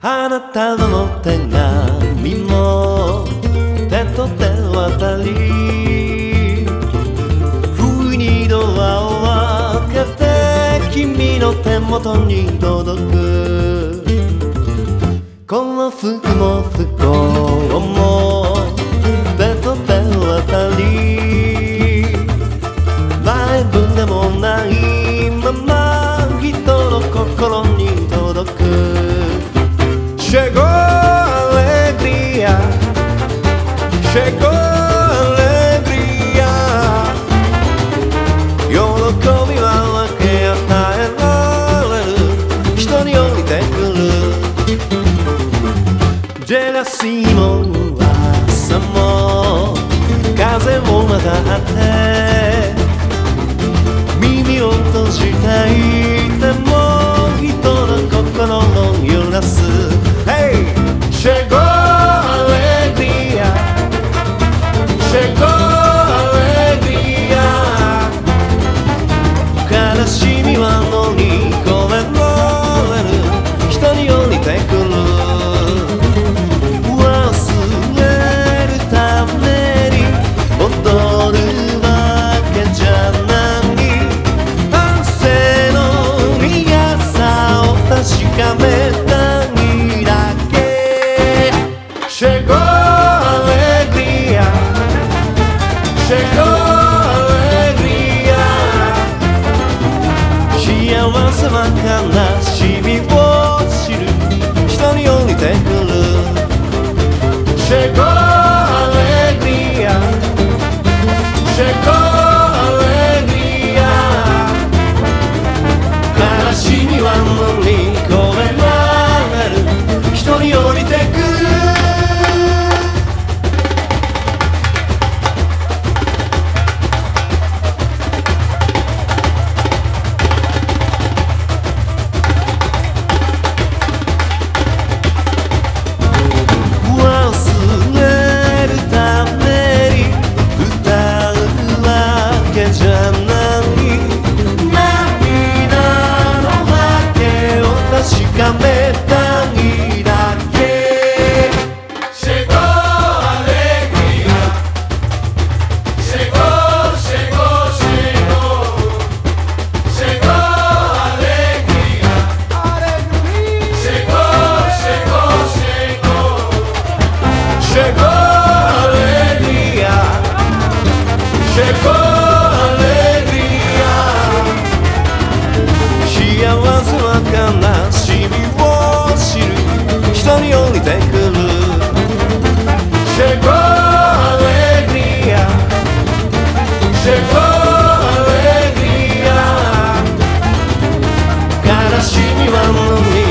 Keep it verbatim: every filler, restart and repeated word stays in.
あなたの手紙も手と手渡り、不意にドアを開けて君の手元に届く。この服も不幸も手と手渡り、ライブでもないまま人の心に届く。Chegou a alegria, chegou a alegria, 喜びは分け与えられる、人に降りてくる。ジェラシーも朝も風もまたあって、耳を閉じていても人の心を揺らす。Hey! Chegou a alegria, chegou a alegria, 悲しみは乗り越えられる、人に降りてくる。忘れるために踊るわけじゃない、半生の苦さを確かめたいだけ。Chegou a alegria, chegou a alegria, 幸せは悲しみを知る、人に降りてくる。Chegou a alegria, chegou a alegria, 悲しみは乗り越えられる、人に降りてくる。Chegou a alegria, chegou a alegria, 幸せは悲しみを知る、人に降りてくる。Chegou a alegria, chegou a alegria, 悲しみは無理